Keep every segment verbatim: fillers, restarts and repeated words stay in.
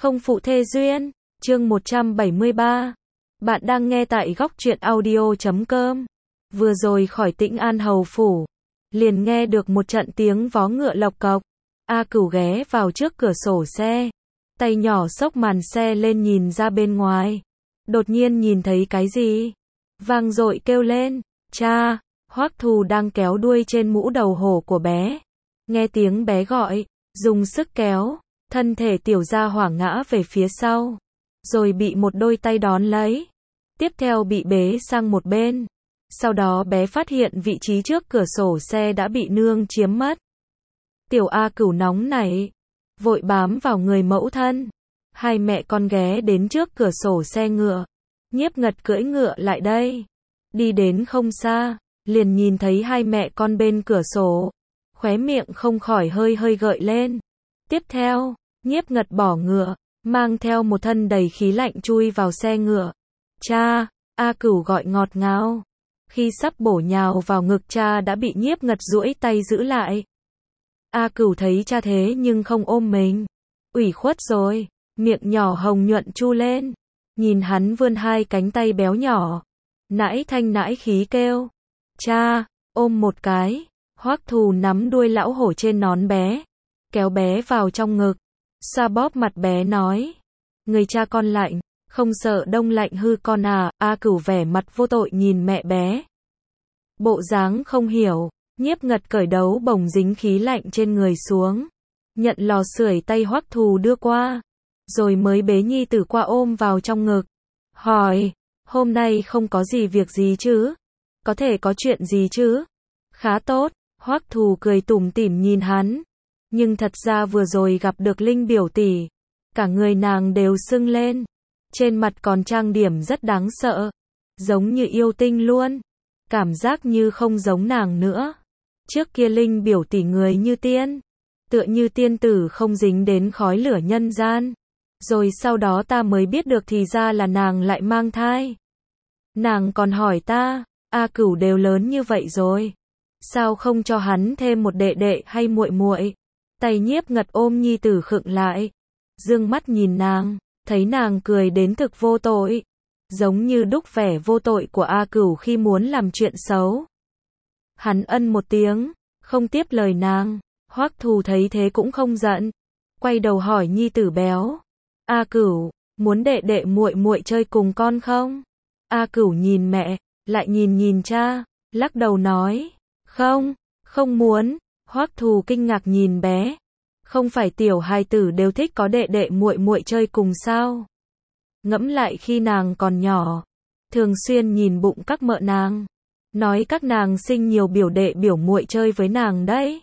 Không phụ thê duyên, chương một trăm bảy mươi ba. Bạn đang nghe tại góc truyện audio chấm com. Vừa rồi khỏi Tĩnh An hầu phủ, liền nghe được một trận tiếng vó ngựa lộc cộc. A Cửu ghé vào trước cửa sổ xe, tay nhỏ xốc màn xe lên nhìn ra bên ngoài. Đột nhiên nhìn thấy cái gì? Vang dội kêu lên, cha! Hoắc Thù đang kéo đuôi trên mũ đầu hổ của bé. Nghe tiếng bé gọi, dùng sức kéo, thân thể tiểu gia hỏa ngã về phía sau, rồi bị một đôi tay đón lấy. Tiếp theo bị bế sang một bên. Sau đó bé phát hiện vị trí trước cửa sổ xe đã bị nương chiếm mất. Tiểu A Cửu nóng nảy, vội bám vào người mẫu thân. Hai mẹ con ghé đến trước cửa sổ xe ngựa. Nhiếp Ngật cưỡi ngựa lại đây. Đi đến không xa, liền nhìn thấy hai mẹ con bên cửa sổ. Khóe miệng không khỏi hơi hơi gợi lên. Tiếp theo, Nhiếp Ngật bỏ ngựa, mang theo một thân đầy khí lạnh chui vào xe ngựa. Cha! A Cửu gọi ngọt ngào. Khi sắp bổ nhào vào ngực cha đã bị Nhiếp Ngật duỗi tay giữ lại. A Cửu thấy cha thế nhưng không ôm mình. Ủy khuất rồi, miệng nhỏ hồng nhuận chu lên. Nhìn hắn vươn hai cánh tay béo nhỏ. Nãi thanh nãi khí kêu. Cha! Ôm một cái. Hoắc Thù nắm đuôi lão hổ trên nón bé, kéo bé vào trong ngực, xoa bóp mặt bé nói. Người cha con lạnh, không sợ đông lạnh hư con à? A Cửu vẻ mặt vô tội nhìn mẹ bé. Bộ dáng không hiểu. Nhiếp Ngật cởi đấu bồng dính khí lạnh trên người xuống, nhận lò sưởi tay Hoắc Thù đưa qua, rồi mới bế nhi tử qua ôm vào trong ngực. Hỏi, hôm nay không có gì việc gì chứ? Có thể có chuyện gì chứ? Khá tốt. Hoắc Thù cười tủm tỉm nhìn hắn. Nhưng thật ra vừa rồi gặp được Linh biểu tỷ, cả người nàng đều sưng lên, trên mặt còn trang điểm rất đáng sợ, giống như yêu tinh luôn, cảm giác như không giống nàng nữa. Trước kia Linh biểu tỷ người như tiên, tựa như tiên tử không dính đến khói lửa nhân gian, rồi sau đó ta mới biết được thì ra là nàng lại mang thai. Nàng còn hỏi ta, A Cửu đều lớn như vậy rồi, sao không cho hắn thêm một đệ đệ hay muội muội? Tay Nhiếp Ngật ôm nhi tử khựng lại, dương mắt nhìn nàng, thấy nàng cười đến thực vô tội, giống như đúc vẻ vô tội của A Cửu khi muốn làm chuyện xấu. Hắn ân một tiếng, không tiếp lời nàng. Hoắc Thù thấy thế cũng không giận, quay đầu hỏi nhi tử béo. A Cửu, muốn đệ đệ muội muội chơi cùng con không? A Cửu nhìn mẹ, lại nhìn nhìn cha, lắc đầu nói. Không, không muốn. Hoắc Thù kinh ngạc nhìn bé. Không phải tiểu hài tử đều thích có đệ đệ muội muội chơi cùng sao? Ngẫm lại khi nàng còn nhỏ, thường xuyên nhìn bụng các mợ nàng, nói các nàng sinh nhiều biểu đệ biểu muội chơi với nàng đấy.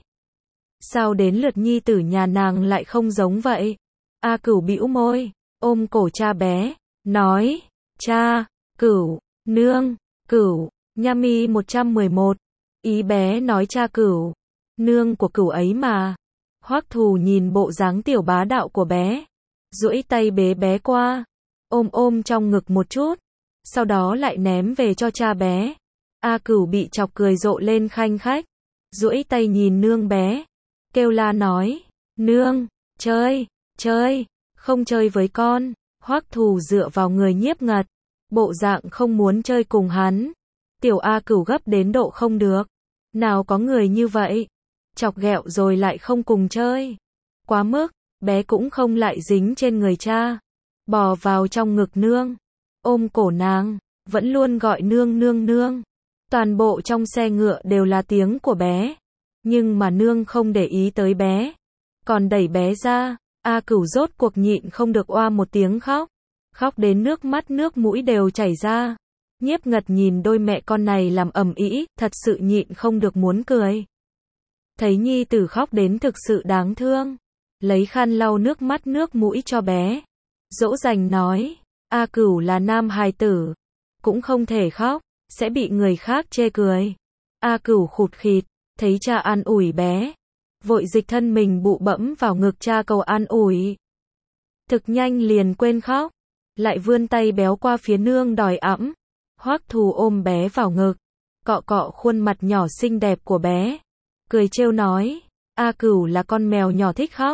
Sao đến lượt nhi tử nhà nàng lại không giống vậy? A Cửu bĩu môi, ôm cổ cha bé, nói. Cha! Cửu! Nương! Cửu! Nhami một trăm mười một. Ý bé nói cha Cửu, nương của Cửu ấy mà. Hoắc Thù nhìn bộ dáng tiểu bá đạo của bé, duỗi tay bế bé qua, ôm ôm trong ngực một chút, sau đó lại ném về cho cha bé. A Cửu bị chọc cười rộ lên khanh khách, duỗi tay nhìn nương bé, kêu la nói. Nương! Chơi! Chơi! Không chơi với con. Hoắc Thù dựa vào người Nhiếp Ngật, bộ dạng không muốn chơi cùng hắn. Tiểu A Cửu gấp đến độ không được. Nào có người như vậy, chọc ghẹo rồi lại không cùng chơi. Quá mức, bé cũng không lại dính trên người cha, bò vào trong ngực nương, ôm cổ nàng, vẫn luôn gọi nương nương nương. Toàn bộ trong xe ngựa đều là tiếng của bé, nhưng mà nương không để ý tới bé, còn đẩy bé ra. A Cửu rốt cuộc nhịn không được oa một tiếng khóc, khóc đến nước mắt nước mũi đều chảy ra. Nhiếp Ngật nhìn đôi mẹ con này làm ầm ĩ, thật sự nhịn không được muốn cười. Thấy nhi tử khóc đến thực sự đáng thương, lấy khăn lau nước mắt nước mũi cho bé, dỗ dành nói. A Cửu là nam hài tử, cũng không thể khóc, sẽ bị người khác chê cười. A Cửu khụt khịt, thấy cha an ủi bé, vội dịch thân mình bụ bẫm vào ngực cha cầu an ủi. Thực nhanh liền quên khóc, lại vươn tay béo qua phía nương đòi ẵm. Hoắc Thù ôm bé vào ngực, cọ cọ khuôn mặt nhỏ xinh đẹp của bé, cười trêu nói. A Cửu là con mèo nhỏ thích khóc,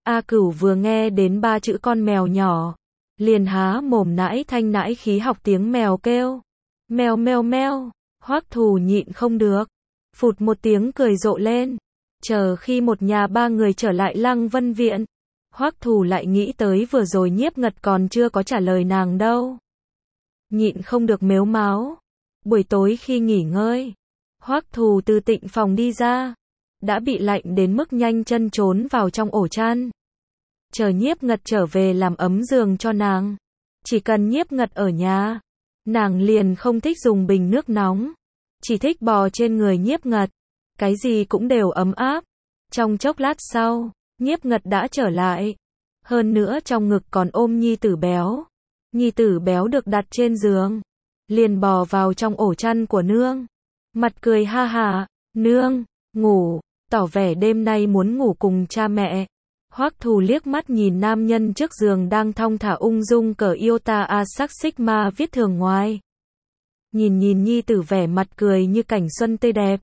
A Cửu vừa nghe đến ba chữ con mèo nhỏ, liền há mồm nãi thanh nãi khí học tiếng mèo kêu. Mèo mèo mèo, Hoắc Thù nhịn không được, phụt một tiếng cười rộ lên. Chờ khi một nhà ba người trở lại Lăng Vân Viện, Hoắc Thù lại nghĩ tới vừa rồi Nhiếp Ngật còn chưa có trả lời nàng đâu. Nhịn không được mếu máo. Buổi tối khi nghỉ ngơi, Hoắc Thù từ tịnh phòng đi ra, đã bị lạnh đến mức nhanh chân trốn vào trong ổ chăn. Chờ Nhiếp Ngật trở về làm ấm giường cho nàng. Chỉ cần Nhiếp Ngật ở nhà, nàng liền không thích dùng bình nước nóng, chỉ thích bò trên người Nhiếp Ngật, cái gì cũng đều ấm áp. Trong chốc lát sau, Nhiếp Ngật đã trở lại, hơn nữa trong ngực còn ôm nhi tử béo. Nhi tử béo được đặt trên giường, liền bò vào trong ổ chăn của nương, mặt cười ha hả, nương, ngủ, tỏ vẻ đêm nay muốn ngủ cùng cha mẹ. Hoắc Thù liếc mắt nhìn nam nhân trước giường đang thong thả ung dung cởi Iota A sắc Sigma viết thường ngoài. Nhìn nhìn nhi tử vẻ mặt cười như cảnh xuân tươi đẹp.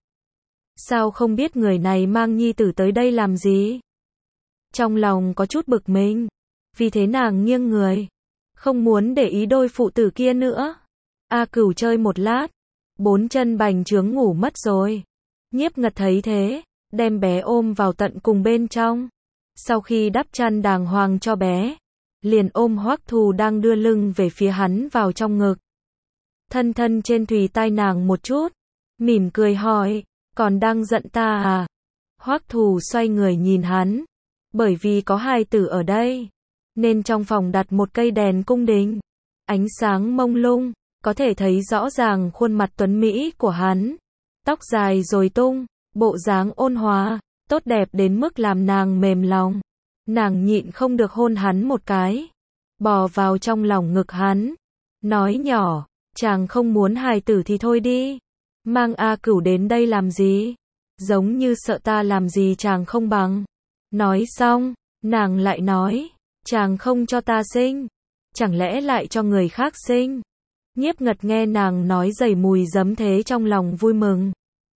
Sao không biết người này mang nhi tử tới đây làm gì? Trong lòng có chút bực mình, vì thế nàng nghiêng người, không muốn để ý đôi phụ tử kia nữa. A Cửu chơi một lát, bốn chân bành trướng ngủ mất rồi. Nhiếp Ngật thấy thế, đem bé ôm vào tận cùng bên trong. Sau khi đắp chăn đàng hoàng cho bé, liền ôm Hoắc Thù đang đưa lưng về phía hắn vào trong ngực. Thân thân trên thùy tai nàng một chút, mỉm cười hỏi, còn đang giận ta à? Hoắc Thù xoay người nhìn hắn, bởi vì có hài tử ở đây, nên trong phòng đặt một cây đèn cung đình, ánh sáng mông lung, có thể thấy rõ ràng khuôn mặt tuấn mỹ của hắn, tóc dài rồi tung, bộ dáng ôn hòa, tốt đẹp đến mức làm nàng mềm lòng. Nàng nhịn không được hôn hắn một cái, bò vào trong lòng ngực hắn, nói nhỏ, chàng không muốn hài tử thì thôi đi, mang A Cửu đến đây làm gì, giống như sợ ta làm gì chàng không bằng. Nói xong, nàng lại nói, chàng không cho ta sinh, chẳng lẽ lại cho người khác sinh. Nhiếp Ngật nghe nàng nói dày mùi giấm thế trong lòng vui mừng,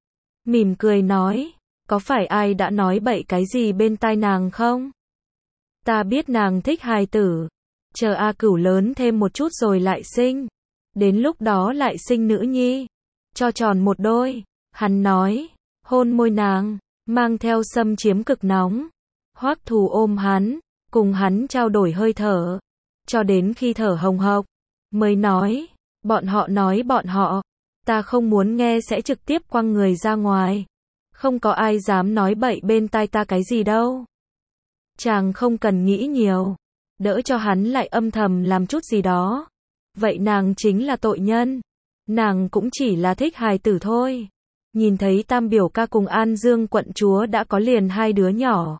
mỉm cười nói, có phải ai đã nói bậy cái gì bên tai nàng không? Ta biết nàng thích hài tử, chờ A Cửu lớn thêm một chút rồi lại sinh, đến lúc đó lại sinh nữ nhi, cho tròn một đôi. Hắn nói, hôn môi nàng, mang theo xâm chiếm cực nóng. Hoắc Thù ôm hắn, cùng hắn trao đổi hơi thở, cho đến khi thở hồng hộc, mới nói, bọn họ nói bọn họ, ta không muốn nghe sẽ trực tiếp quăng người ra ngoài. Không có ai dám nói bậy bên tai ta cái gì đâu. Chàng không cần nghĩ nhiều, đỡ cho hắn lại âm thầm làm chút gì đó. Vậy nàng chính là tội nhân. Nàng cũng chỉ là thích hài tử thôi. Nhìn thấy Tam biểu ca cùng An Dương quận chúa đã có liền hai đứa nhỏ,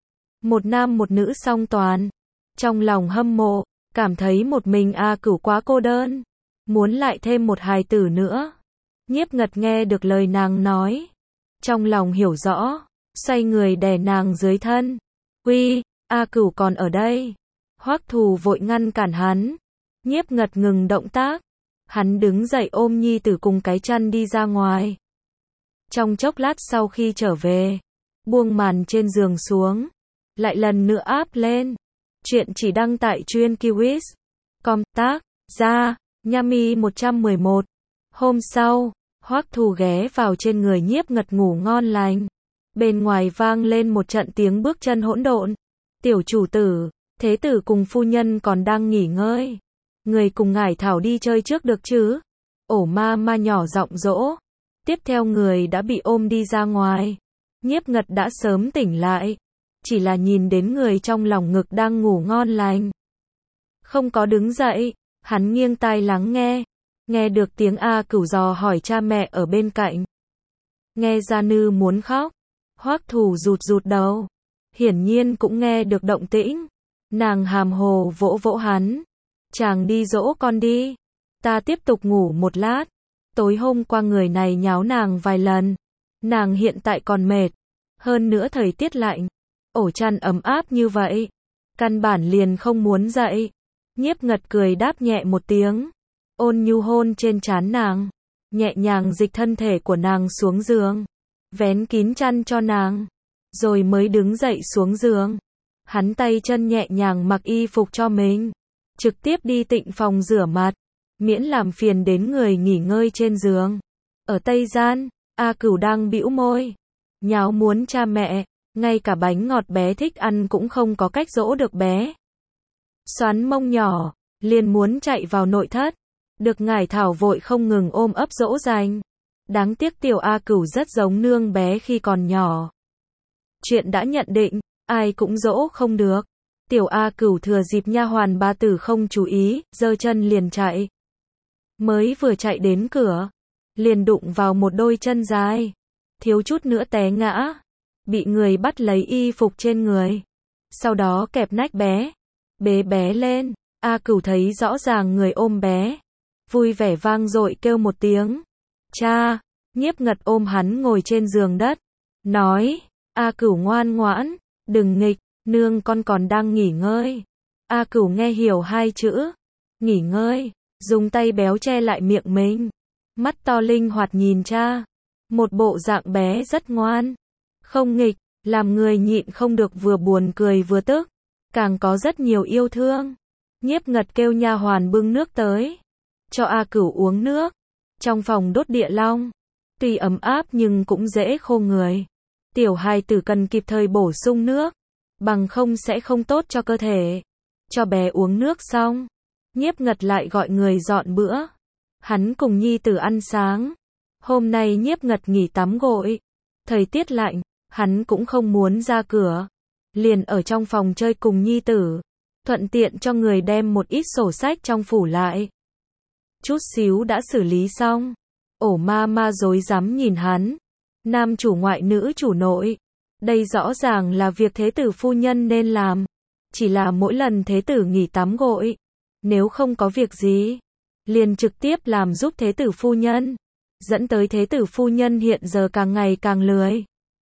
một nam một nữ song toàn, trong lòng hâm mộ, cảm thấy một mình A Cửu quá cô đơn, muốn lại thêm một hài tử nữa. Nhiếp Ngật nghe được lời nàng nói, trong lòng hiểu rõ, xoay người đè nàng dưới thân. Uy, A Cửu còn ở đây. Hoắc Thù vội ngăn cản hắn. Nhiếp Ngật ngừng động tác, hắn đứng dậy ôm nhi tử cùng cái chăn đi ra ngoài. Trong chốc lát sau khi trở về, buông màn trên giường xuống, lại lần nữa áp lên. Chuyện chỉ đăng tại truyện.kiwis chấm com, tác giả Nhami một trăm mười một. Hôm sau, Hoắc Thù ghé vào trên người Nhiếp Ngật ngủ ngon lành. Bên ngoài vang lên một trận tiếng bước chân hỗn độn. Tiểu chủ tử, thế tử cùng phu nhân còn đang nghỉ ngơi, người cùng ngải thảo đi chơi trước được chứ? Ổ ma ma nhỏ giọng dỗ. Tiếp theo người đã bị ôm đi ra ngoài. Nhiếp Ngật đã sớm tỉnh lại, chỉ là nhìn đến người trong lòng ngực đang ngủ ngon lành, không có đứng dậy. Hắn nghiêng tai lắng nghe, nghe được tiếng A Cửu dò hỏi cha mẹ ở bên cạnh. Nghe ra Nư muốn khóc. Hoắc Thù rụt rụt đầu, hiển nhiên cũng nghe được động tĩnh. Nàng hàm hồ vỗ vỗ hắn, chàng đi dỗ con đi, ta tiếp tục ngủ một lát. Tối hôm qua người này nháo nàng vài lần, nàng hiện tại còn mệt, hơn nữa thời tiết lạnh, ổ chăn ấm áp như vậy, căn bản liền không muốn dậy. Nhiếp Ngật cười đáp nhẹ một tiếng, ôn nhu hôn trên trán nàng, nhẹ nhàng dịch thân thể của nàng xuống giường, vén kín chăn cho nàng, rồi mới đứng dậy xuống giường. Hắn tay chân nhẹ nhàng mặc y phục cho mình, trực tiếp đi tịnh phòng rửa mặt, miễn làm phiền đến người nghỉ ngơi trên giường. Ở Tây Gian, A Cửu đang bĩu môi, nháo muốn cha mẹ, ngay cả bánh ngọt bé thích ăn cũng không có cách dỗ được bé. Xoắn mông nhỏ, liền muốn chạy vào nội thất, được Ngải Thảo vội không ngừng ôm ấp dỗ dành. Đáng tiếc tiểu A Cửu rất giống nương bé khi còn nhỏ. Chuyện đã nhận định, ai cũng dỗ không được. Tiểu A Cửu thừa dịp nha hoàn ba tử không chú ý, giơ chân liền chạy. Mới vừa chạy đến cửa, liền đụng vào một đôi chân dài, thiếu chút nữa té ngã, bị người bắt lấy y phục trên người, sau đó kẹp nách bé, bế bé lên. A Cửu thấy rõ ràng người ôm bé, vui vẻ vang dội kêu một tiếng, cha. Nhiếp Ngật ôm hắn ngồi trên giường đất, nói, A Cửu ngoan ngoãn, đừng nghịch, nương con còn đang nghỉ ngơi. A Cửu nghe hiểu hai chữ, nghỉ ngơi, dùng tay béo che lại miệng mình, mắt to linh hoạt nhìn cha, một bộ dạng bé rất ngoan, không nghịch, làm người nhịn không được vừa buồn cười vừa tức, càng có rất nhiều yêu thương. Nhiếp Ngật kêu nha hoàn bưng nước tới, cho A Cửu uống nước. Trong phòng đốt địa long, tuy ấm áp nhưng cũng dễ khô người. Tiểu hài tử cần kịp thời bổ sung nước, bằng không sẽ không tốt cho cơ thể. Cho bé uống nước xong, Nhiếp Ngật lại gọi người dọn bữa. Hắn cùng nhi tử ăn sáng. Hôm nay Nhiếp Ngật nghỉ tắm gội. Thời tiết lạnh, hắn cũng không muốn ra cửa. Liền ở trong phòng chơi cùng nhi tử. Thuận tiện cho người đem một ít sổ sách trong phủ lại. Chút xíu đã xử lý xong. Ổ ma ma rối rắm nhìn hắn. Nam chủ ngoại nữ chủ nội. Đây rõ ràng là việc thế tử phu nhân nên làm. Chỉ là mỗi lần thế tử nghỉ tắm gội, nếu không có việc gì, liền trực tiếp làm giúp thế tử phu nhân. Dẫn tới thế tử phu nhân hiện giờ càng ngày càng lười.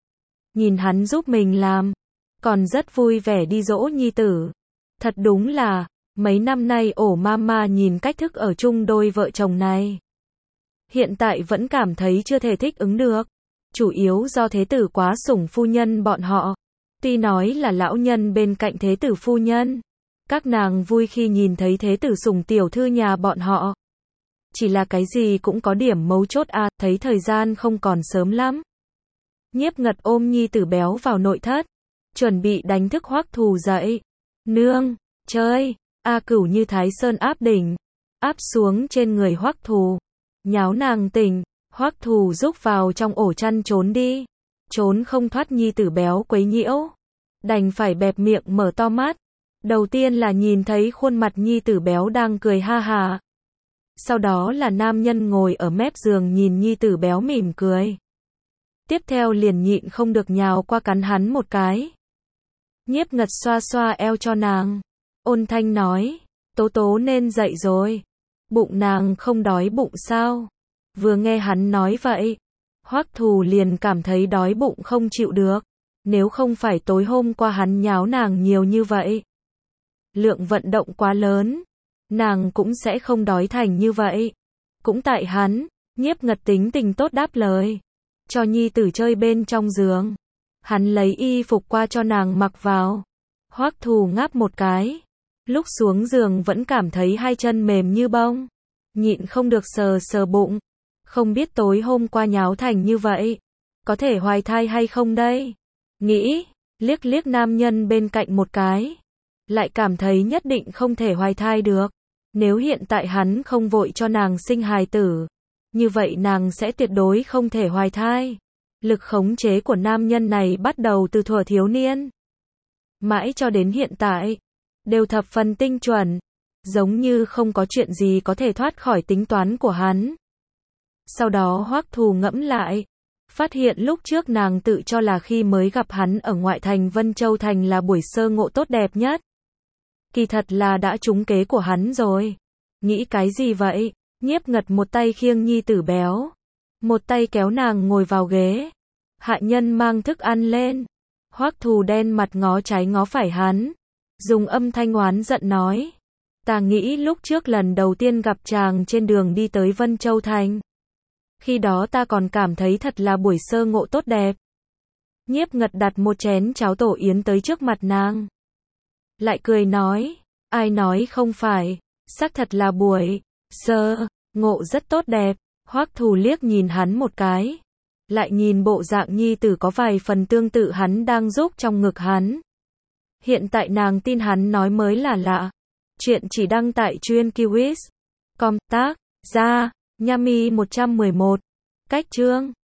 Nhìn hắn giúp mình làm, còn rất vui vẻ đi dỗ nhi tử. Thật đúng là, mấy năm nay ổ mama nhìn cách thức ở chung đôi vợ chồng này. Hiện tại vẫn cảm thấy chưa thể thích ứng được. Chủ yếu do thế tử quá sủng phu nhân bọn họ. Tuy nói là lão nhân bên cạnh thế tử phu nhân, các nàng vui khi nhìn thấy thế tử sủng tiểu thư nhà bọn họ. Chỉ là cái gì cũng có điểm mấu chốt à, thấy thời gian không còn sớm lắm. Nhiếp Ngật ôm nhi tử béo vào nội thất, chuẩn bị đánh thức Hoắc Thù dậy. Nương, chơi, A Cửu như Thái Sơn áp đỉnh, áp xuống trên người Hoắc Thù, nháo nàng tỉnh. Hoắc Thù rúc vào trong ổ chăn trốn đi, trốn không thoát nhi tử béo quấy nhiễu, đành phải bẹp miệng mở to mắt. Đầu tiên là nhìn thấy khuôn mặt nhi tử béo đang cười ha ha. Sau đó là nam nhân ngồi ở mép giường nhìn nhi tử béo mỉm cười. Tiếp theo liền nhịn không được nhào qua cắn hắn một cái. Nhiếp Ngật xoa xoa eo cho nàng, ôn thanh nói, Tố Tố nên dậy rồi. Bụng nàng không đói bụng sao? Vừa nghe hắn nói vậy, Hoắc Thù liền cảm thấy đói bụng không chịu được. Nếu không phải tối hôm qua hắn nháo nàng nhiều như vậy, lượng vận động quá lớn, nàng cũng sẽ không đói thành như vậy. Cũng tại hắn, Nhiếp Ngật tính tình tốt đáp lời, cho nhi tử chơi bên trong giường. Hắn lấy y phục qua cho nàng mặc vào. Hoắc Thù ngáp một cái, lúc xuống giường vẫn cảm thấy hai chân mềm như bông, nhịn không được sờ sờ bụng. Không biết tối hôm qua nháo thành như vậy, có thể hoài thai hay không đây? Nghĩ, liếc liếc nam nhân bên cạnh một cái, lại cảm thấy nhất định không thể hoài thai được. Nếu hiện tại hắn không vội cho nàng sinh hài tử, như vậy nàng sẽ tuyệt đối không thể hoài thai. Lực khống chế của nam nhân này bắt đầu từ thuở thiếu niên, mãi cho đến hiện tại, đều thập phần tinh chuẩn, giống như không có chuyện gì có thể thoát khỏi tính toán của hắn. Sau đó Hoắc Thù ngẫm lại, phát hiện lúc trước nàng tự cho là khi mới gặp hắn ở ngoại thành Vân Châu Thành là buổi sơ ngộ tốt đẹp nhất. Kỳ thật là đã trúng kế của hắn rồi. Nghĩ cái gì vậy? Nhiếp Ngật một tay khiêng nhi tử béo, một tay kéo nàng ngồi vào ghế. Hạ nhân mang thức ăn lên. Hoắc Thù đen mặt ngó trái ngó phải hắn, dùng âm thanh oán giận nói, ta nghĩ lúc trước lần đầu tiên gặp chàng trên đường đi tới Vân Châu Thành, khi đó ta còn cảm thấy thật là buổi sơ ngộ tốt đẹp. Nhiếp Ngật đặt một chén cháo tổ yến tới trước mặt nàng, lại cười nói, ai nói không phải, xác thật là buổi sơ ngộ rất tốt đẹp. Hoắc Thù liếc nhìn hắn một cái, lại nhìn bộ dạng nhi tử có vài phần tương tự hắn đang giúp trong ngực hắn. Hiện tại nàng tin hắn nói mới là lạ. Chuyện chỉ đăng tại Truyện Kiwis. Com tác, ra, Nhami một trăm mười một. Cách chương